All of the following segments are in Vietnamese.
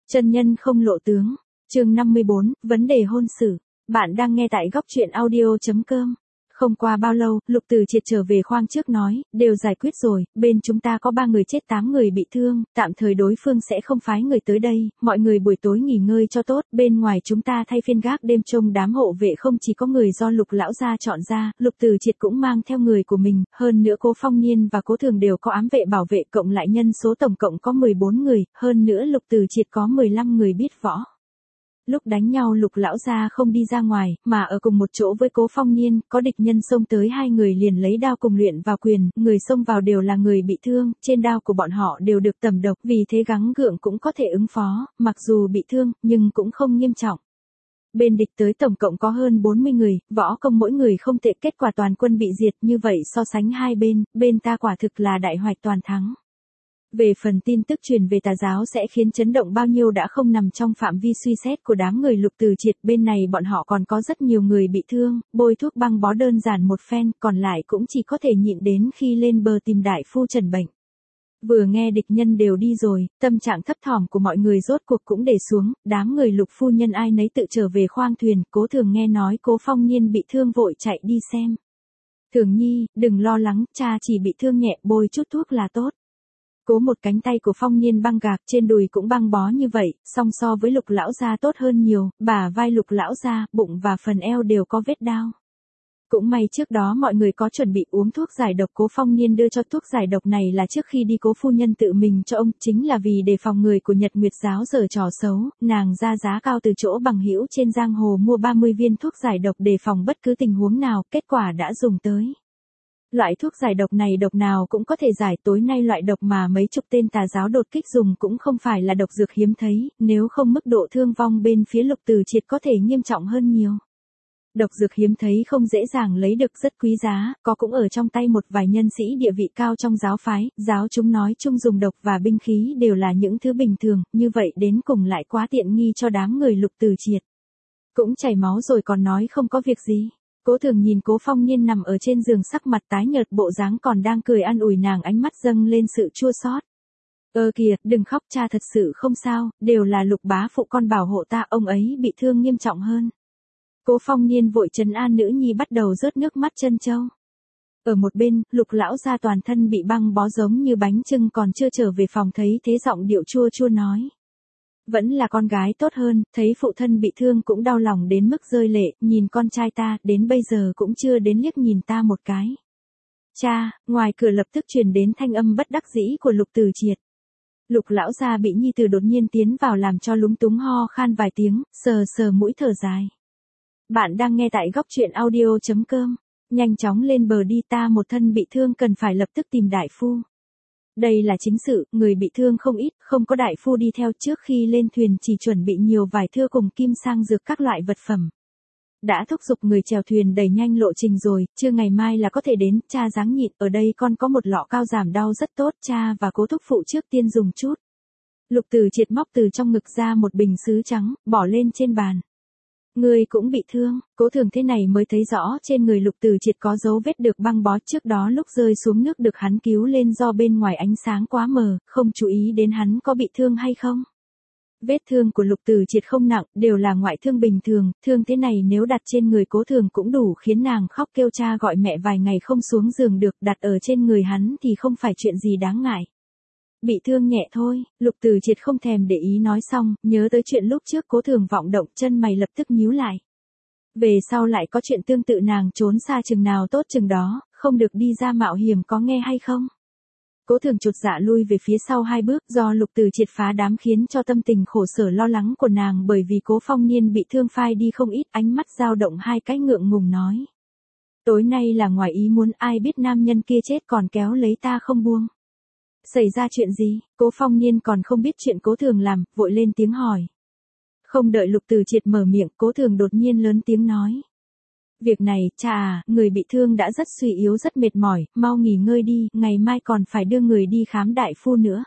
Chân nhân không lộ tướng. Chương 54, vấn đề hôn sự. Bạn đang nghe tại góc truyện audio.com. Không qua bao lâu, Lục Từ Triệt trở về khoang trước nói, đều giải quyết rồi, bên chúng ta có 3 người chết 8 người bị thương, tạm thời đối phương sẽ không phái người tới đây, mọi người buổi tối nghỉ ngơi cho tốt, bên ngoài chúng ta thay phiên gác đêm trông đám hộ vệ không chỉ có người do Lục lão gia chọn ra, Lục Từ Triệt cũng mang theo người của mình, hơn nữa Cố Phong Niên và Cố Thường đều có ám vệ bảo vệ, cộng lại nhân số tổng cộng có 14 người, hơn nữa Lục Từ Triệt có 15 người biết võ. Lúc đánh nhau Lục lão gia không đi ra ngoài, mà ở cùng một chỗ với Cố Phong Niên, có địch nhân xông tới hai người liền lấy đao cùng luyện vào quyền, người xông vào đều là người bị thương, trên đao của bọn họ đều được tẩm độc, vì thế gắng gượng cũng có thể ứng phó, mặc dù bị thương, nhưng cũng không nghiêm trọng. Bên địch tới tổng cộng có hơn 40 người, võ công mỗi người không tệ, kết quả toàn quân bị diệt, như vậy so sánh hai bên ta quả thực là đại hoạch toàn thắng. Về phần tin tức truyền về tà giáo sẽ khiến chấn động bao nhiêu đã không nằm trong phạm vi suy xét của đám người Lục Từ Triệt, bên này bọn họ còn có rất nhiều người bị thương, bôi thuốc băng bó đơn giản một phen, còn lại cũng chỉ có thể nhịn đến khi lên bờ tìm đại phu trần bệnh. Vừa nghe địch nhân đều đi rồi, tâm trạng thấp thỏm của mọi người rốt cuộc cũng để xuống, đám người Lục phu nhân ai nấy tự trở về khoang thuyền, Cố Thường nghe nói Cố Phong Niên bị thương vội chạy đi xem. Thường nhi, đừng lo lắng, cha chỉ bị thương nhẹ, bôi chút thuốc là tốt. Cố một cánh tay của Phong Niên băng gạc, trên đùi cũng băng bó như vậy, song so với Lục lão gia tốt hơn nhiều, bả vai Lục lão gia, bụng và phần eo đều có vết đao. Cũng may trước đó mọi người có chuẩn bị uống thuốc giải độc, Cố Phong Niên đưa cho thuốc giải độc này là trước khi đi Cố phu nhân tự mình cho ông, chính là vì đề phòng người của Nhật Nguyệt giáo giở trò xấu, nàng ra giá cao từ chỗ bằng hữu trên giang hồ mua 30 viên thuốc giải độc đề phòng bất cứ tình huống nào, kết quả đã dùng tới. Loại thuốc giải độc này độc nào cũng có thể giải, tối nay loại độc mà mấy chục tên tà giáo đột kích dùng cũng không phải là độc dược hiếm thấy, nếu không mức độ thương vong bên phía Lục Từ Triệt có thể nghiêm trọng hơn nhiều. Độc dược hiếm thấy không dễ dàng lấy được, rất quý giá, có cũng ở trong tay một vài nhân sĩ địa vị cao trong giáo phái, giáo chúng nói chung dùng độc và binh khí đều là những thứ bình thường, như vậy đến cùng lại quá tiện nghi cho đám người Lục Từ Triệt. Cũng chảy máu rồi còn nói không có việc gì. Cố Thường nhìn Cố Phong Niên nằm ở trên giường sắc mặt tái nhợt, bộ dáng còn đang cười an ủi nàng, ánh mắt dâng lên sự chua xót. Kìa, đừng khóc, cha thật sự không sao, đều là Lục bá phụ con bảo hộ ta, ông ấy bị thương nghiêm trọng hơn. Cố Phong Niên vội trấn an nữ nhi, bắt đầu rớt nước mắt trân châu. Ở một bên, Lục lão gia toàn thân bị băng bó giống như bánh chưng, còn chưa trở về phòng thấy thế giọng điệu chua chua nói. Vẫn là con gái tốt hơn, thấy phụ thân bị thương cũng đau lòng đến mức rơi lệ, nhìn con trai ta, đến bây giờ cũng chưa đến liếc nhìn ta một cái. Cha, ngoài cửa lập tức truyền đến thanh âm bất đắc dĩ của Lục Từ Triệt. Lục lão gia bị nhi tử đột nhiên tiến vào làm cho lúng túng, ho khan vài tiếng, sờ sờ mũi thở dài. Bạn đang nghe tại góc truyện audio.com, nhanh chóng lên bờ đi, ta một thân bị thương cần phải lập tức tìm đại phu. Đây là chính sự, người bị thương không ít, không có đại phu đi theo, trước khi lên thuyền chỉ chuẩn bị nhiều vải thưa cùng kim sang dược các loại vật phẩm. Đã thúc giục người chèo thuyền đẩy nhanh lộ trình rồi, trưa ngày mai là có thể đến, cha ráng nhịn, ở đây con có một lọ cao giảm đau rất tốt, cha và Cố thúc phụ trước tiên dùng chút. Lục Từ Triệt móc từ trong ngực ra một bình sứ trắng, bỏ lên trên bàn. Người cũng bị thương, Cố Thường thế này mới thấy rõ trên người Lục Từ Triệt có dấu vết được băng bó, trước đó lúc rơi xuống nước được hắn cứu lên do bên ngoài ánh sáng quá mờ, không chú ý đến hắn có bị thương hay không. Vết thương của Lục Từ Triệt không nặng, đều là ngoại thương bình thường, thương thế này nếu đặt trên người Cố Thường cũng đủ khiến nàng khóc kêu cha gọi mẹ vài ngày không xuống giường được, đặt ở trên người hắn thì không phải chuyện gì đáng ngại. Bị thương nhẹ thôi, Lục Từ Triệt không thèm để ý, nói xong, nhớ tới chuyện lúc trước Cố Thường vọng động, chân mày lập tức nhíu lại. Về sau lại có chuyện tương tự nàng trốn xa chừng nào tốt chừng đó, không được đi ra mạo hiểm, có nghe hay không? Cố Thường chột dạ lui về phía sau 2 bước, do Lục Từ Triệt phá đám khiến cho tâm tình khổ sở lo lắng của nàng bởi vì Cố Phong Niên bị thương phai đi không ít, ánh mắt dao động 2 cái ngượng ngùng nói. Tối nay là ngoài ý muốn, ai biết nam nhân kia chết còn kéo lấy ta không buông. Xảy ra chuyện gì? Cố Phong Niên còn không biết chuyện Cố Thường làm, vội lên tiếng hỏi. Không đợi Lục Từ Triệt mở miệng, Cố Thường đột nhiên lớn tiếng nói. Việc này, cha à, người bị thương đã rất suy yếu, rất mệt mỏi, mau nghỉ ngơi đi, ngày mai còn phải đưa người đi khám đại phu nữa.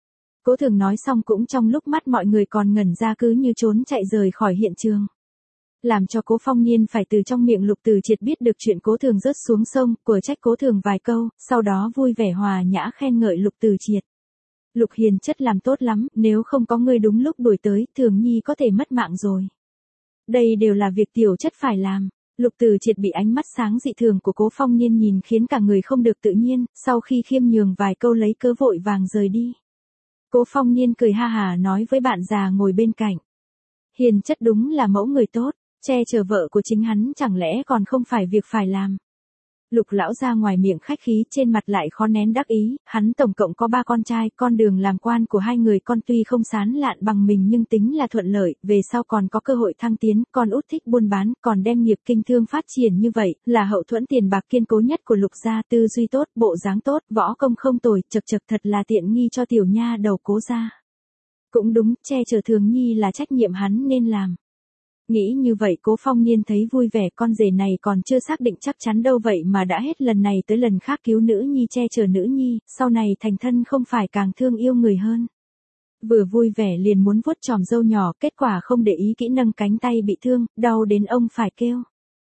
Cố Thường nói xong cũng trong lúc mắt mọi người còn ngẩn ra, cứ như trốn chạy rời khỏi hiện trường. Làm cho Cố Phong Niên phải từ trong miệng Lục Từ Triệt biết được chuyện Cố Thường rớt xuống sông, của trách Cố Thường vài câu, sau đó vui vẻ hòa nhã khen ngợi Lục Từ Triệt. Lục Hiền chất làm tốt lắm, nếu không có ngươi đúng lúc đuổi tới, Thường Nhi có thể mất mạng rồi. Đây đều là việc tiểu chất phải làm. Lục Từ Triệt bị ánh mắt sáng dị thường của Cố Phong Niên nhìn khiến cả người không được tự nhiên, sau khi khiêm nhường vài câu lấy cớ vội vàng rời đi. Cố Phong Niên cười ha hà nói với bạn già ngồi bên cạnh. Hiền chất đúng là mẫu người tốt, che chở vợ của chính hắn chẳng lẽ còn không phải việc phải làm. Lục lão ra ngoài miệng khách khí trên mặt lại khó nén đắc ý, hắn tổng cộng có 3 con trai, con đường làm quan của 2 người con tuy không sán lạn bằng mình nhưng tính là thuận lợi, về sau còn có cơ hội thăng tiến, con út thích buôn bán, còn đem nghiệp kinh thương phát triển như vậy, là hậu thuẫn tiền bạc kiên cố nhất của Lục gia, tư duy tốt, bộ dáng tốt, võ công không tồi, chật chật thật là tiện nghi cho tiểu nha đầu Cố gia. Cũng đúng, che chở Thường Nhi là trách nhiệm hắn nên làm. Nghĩ như vậy Cố Phong Niên thấy vui vẻ, con rể này còn chưa xác định chắc chắn đâu vậy mà đã hết lần này tới lần khác cứu nữ nhi che chở nữ nhi, sau này thành thân không phải càng thương yêu người hơn. Vừa vui vẻ liền muốn vuốt chòm râu nhỏ, kết quả không để ý kỹ nâng cánh tay bị thương, đau đến ông phải kêu.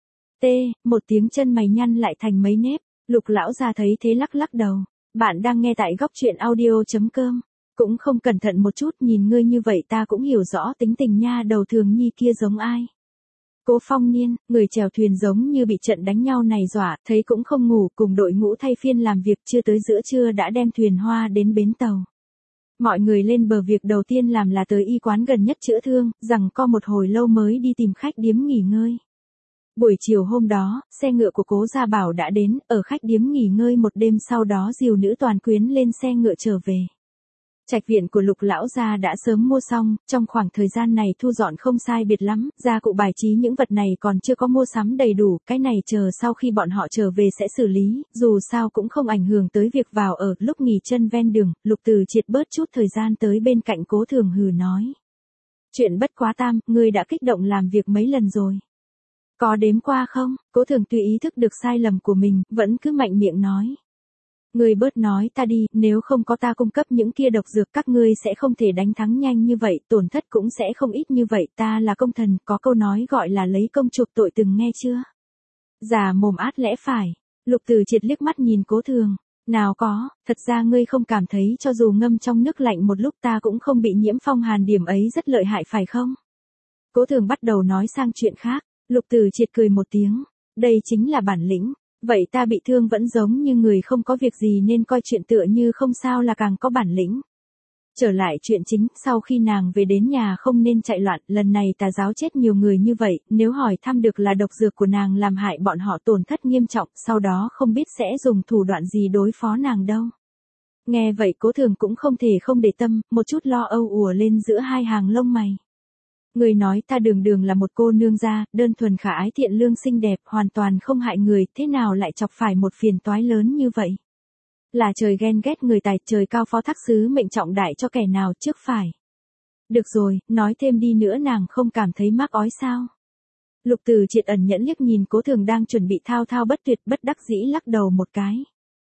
Một tiếng chân mày nhăn lại thành mấy nếp, Lục lão ra thấy thế lắc lắc đầu. Bạn đang nghe tại góc truyện audio.com. Cũng không cẩn thận một chút, nhìn ngươi như vậy ta cũng hiểu rõ tính tình nha đầu Thường Nhi kia giống ai. Cố Phong Niên, người chèo thuyền giống như bị trận đánh nhau này dọa, thấy cũng không ngủ, cùng đội ngũ thay phiên làm việc, chưa tới giữa trưa đã đem thuyền hoa đến bến tàu. Mọi người lên bờ việc đầu tiên làm là tới y quán gần nhất chữa thương, rằng co một hồi lâu mới đi tìm khách điếm nghỉ ngơi. Buổi chiều hôm đó, xe ngựa của Cố Gia Bảo đã đến, ở khách điếm nghỉ ngơi một đêm, sau đó dìu nữ toàn quyến lên xe ngựa trở về. Trạch viện của Lục lão gia đã sớm mua xong, trong khoảng thời gian này thu dọn không sai biệt lắm, gia cụ bài trí những vật này còn chưa có mua sắm đầy đủ, cái này chờ sau khi bọn họ trở về sẽ xử lý, dù sao cũng không ảnh hưởng tới việc vào ở. Lúc nghỉ chân ven đường, Lục Từ Triệt bớt chút thời gian tới bên cạnh Cố Thường hừ nói. Chuyện bất quá tam, ngươi đã kích động làm việc mấy lần rồi. Có đếm qua không? Cố Thường tuy ý thức được sai lầm của mình, vẫn cứ mạnh miệng nói. Ngươi bớt nói ta đi, nếu không có ta cung cấp những kia độc dược các ngươi sẽ không thể đánh thắng nhanh như vậy, tổn thất cũng sẽ không ít như vậy, ta là công thần, có câu nói gọi là lấy công chuộc tội từng nghe chưa? Già mồm át lẽ phải. Lục Từ Triệt liếc mắt nhìn Cố Thường. Nào có, thật ra ngươi không cảm thấy cho dù ngâm trong nước lạnh một lúc ta cũng không bị nhiễm phong hàn, điểm ấy rất lợi hại phải không? Cố Thường bắt đầu nói sang chuyện khác. Lục Từ Triệt cười một tiếng. Đây chính là bản lĩnh. Vậy ta bị thương vẫn giống như người không có việc gì nên coi chuyện tựa như không sao là càng có bản lĩnh. Trở lại chuyện chính, sau khi nàng về đến nhà không nên chạy loạn, lần này tà giáo chết nhiều người như vậy, nếu hỏi thăm được là độc dược của nàng làm hại bọn họ tổn thất nghiêm trọng, sau đó không biết sẽ dùng thủ đoạn gì đối phó nàng đâu. Nghe vậy Cố Thường cũng không thể không để tâm, một chút lo âu ùa lên giữa hai hàng lông mày. Người nói ta đường đường là một cô nương gia, đơn thuần khả ái thiện lương xinh đẹp, hoàn toàn không hại người, thế nào lại chọc phải một phiền toái lớn như vậy? Là trời ghen ghét người tài, trời cao phó thác sứ mệnh trọng đại cho kẻ nào trước phải. Được rồi, nói thêm đi nữa nàng không cảm thấy mắc ói sao? Lục Từ Triệt ẩn nhẫn liếc nhìn Cố Thường đang chuẩn bị thao thao bất tuyệt, bất đắc dĩ lắc đầu một cái.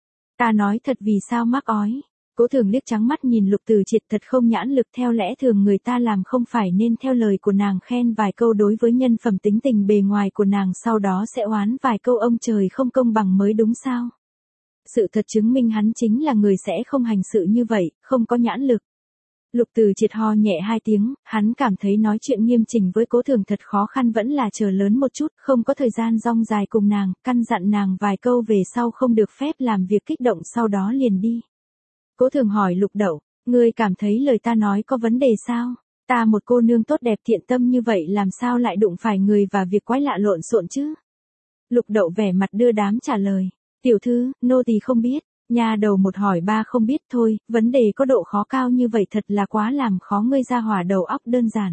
Ta nói thật, vì sao mắc ói? Cố Thường liếc trắng mắt nhìn Lục Từ Triệt, thật không nhãn lực, theo lẽ thường người ta làm không phải nên theo lời của nàng khen vài câu đối với nhân phẩm tính tình bề ngoài của nàng, sau đó sẽ oán vài câu ông trời không công bằng mới đúng sao? Sự thật chứng minh hắn chính là người sẽ không hành sự như vậy, không có nhãn lực. Lục Từ Triệt ho nhẹ 2 tiếng, hắn cảm thấy nói chuyện nghiêm chỉnh với Cố Thường thật khó khăn, vẫn là chờ lớn một chút, không có thời gian rong dài cùng nàng, căn dặn nàng vài câu về sau không được phép làm việc kích động, sau đó liền đi. Cố Thường hỏi Lục Đậu, ngươi cảm thấy lời ta nói có vấn đề sao? Ta một cô nương tốt đẹp thiện tâm như vậy làm sao lại đụng phải người và việc quái lạ lộn xộn chứ? Lục Đậu vẻ mặt đưa đám trả lời, tiểu thư, nô tỳ không biết, nhà đầu một hỏi ba không biết thôi, vấn đề có độ khó cao như vậy thật là quá làm khó ngươi ra hỏa đầu óc đơn giản.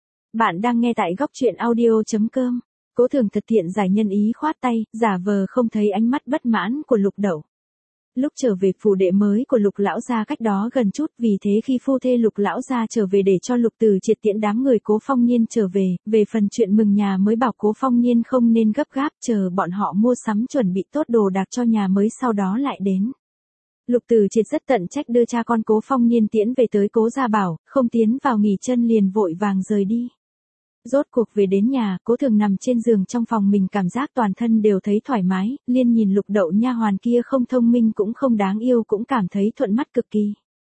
Bạn đang nghe tại góc truyện audio.com. Cố Thường thật thiện giải nhân ý khoát tay, giả vờ không thấy ánh mắt bất mãn của Lục Đậu. Lúc trở về phủ đệ mới của Lục lão gia cách đó gần chút, vì thế khi phu thê Lục lão gia trở về để cho Lục Từ Triệt tiễn đám người Cố Phong Niên trở về phần chuyện mừng nhà mới bảo Cố Phong Niên không nên gấp gáp, chờ bọn họ mua sắm chuẩn bị tốt đồ đạc cho nhà mới sau đó lại đến. Lục Từ Triệt rất tận trách đưa cha con Cố Phong Niên tiễn về tới Cố Gia Bảo, không tiến vào nghỉ chân liền vội vàng rời đi. Rốt cuộc về đến nhà, Cố Thường nằm trên giường trong phòng mình, cảm giác toàn thân đều thấy thoải mái, liên nhìn Lục Đậu nha hoàn kia không thông minh cũng không đáng yêu cũng cảm thấy thuận mắt cực kỳ.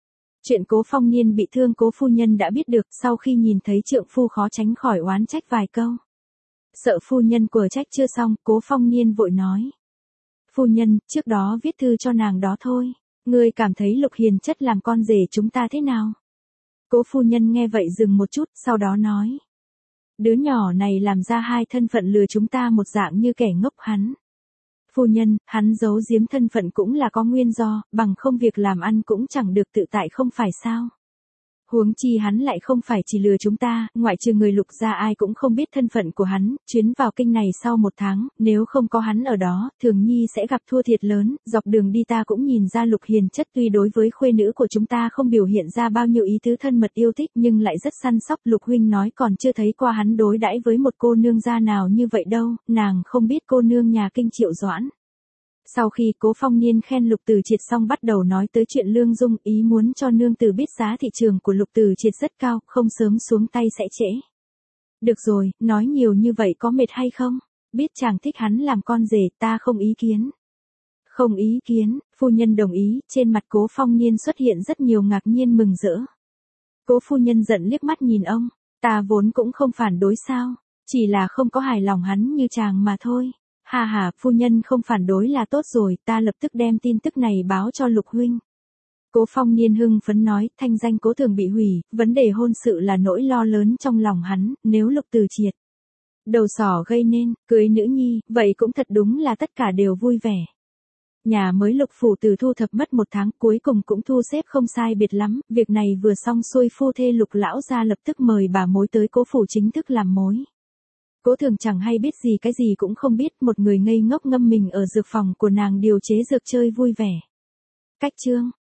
Chuyện Cố Phong Niên bị thương Cố phu nhân đã biết được, sau khi nhìn thấy trượng phu khó tránh khỏi oán trách vài câu. Sợ phu nhân quở trách chưa xong, Cố Phong Niên vội nói. Phu nhân, trước đó viết thư cho nàng đó thôi. Ngươi cảm thấy Lục Hiền Chất làm con rể chúng ta thế nào? Cố phu nhân nghe vậy dừng một chút, sau đó nói. Đứa nhỏ này làm ra hai thân phận lừa chúng ta một dạng như kẻ ngốc hắn. Phu nhân, hắn giấu giếm thân phận cũng là có nguyên do, bằng không việc làm ăn cũng chẳng được tự tại không phải sao. Huống chi hắn lại không phải chỉ lừa chúng ta, ngoại trừ người Lục gia ai cũng không biết thân phận của hắn, chuyến vào kinh này sau 1 tháng, nếu không có hắn ở đó, Thường Nhi sẽ gặp thua thiệt lớn, dọc đường đi ta cũng nhìn ra Lục Hiền Chất tuy đối với khuê nữ của chúng ta không biểu hiện ra bao nhiêu ý tứ thân mật yêu thích nhưng lại rất săn sóc. Lục huynh nói còn chưa thấy qua hắn đối đãi với một cô nương gia nào như vậy đâu, nàng không biết cô nương nhà kinh Triệu Doãn. Sau khi Cố Phong Niên khen Lục Từ Triệt xong bắt đầu nói tới chuyện Lương Dung, ý muốn cho nương tử biết giá thị trường của Lục Từ Triệt rất cao, không sớm xuống tay sẽ trễ. Được rồi, nói nhiều như vậy có mệt hay không? Biết chàng thích hắn làm con rể, ta không ý kiến. Không ý kiến, phu nhân đồng ý, trên mặt Cố Phong Niên xuất hiện rất nhiều ngạc nhiên mừng rỡ. Cố phu nhân giận liếc mắt nhìn ông, ta vốn cũng không phản đối sao, chỉ là không có hài lòng hắn như chàng mà thôi. Hà hà, phu nhân không phản đối là tốt rồi, ta lập tức đem tin tức này báo cho Lục huynh. Cố Phong Niên hưng phấn nói, thanh danh Cố Thường bị hủy, vấn đề hôn sự là nỗi lo lớn trong lòng hắn, nếu Lục Từ Triệt đầu sỏ gây nên, cưới nữ nhi, vậy cũng thật đúng là tất cả đều vui vẻ. Nhà mới Lục phủ từ thu thập mất 1 tháng, cuối cùng cũng thu xếp không sai biệt lắm, việc này vừa xong xuôi phu thê Lục lão gia lập tức mời bà mối tới Cố phủ chính thức làm mối. Cố Thường chẳng hay biết gì, cái gì cũng không biết, một người ngây ngốc ngâm mình ở dược phòng của nàng điều chế dược chơi vui vẻ. Cách chương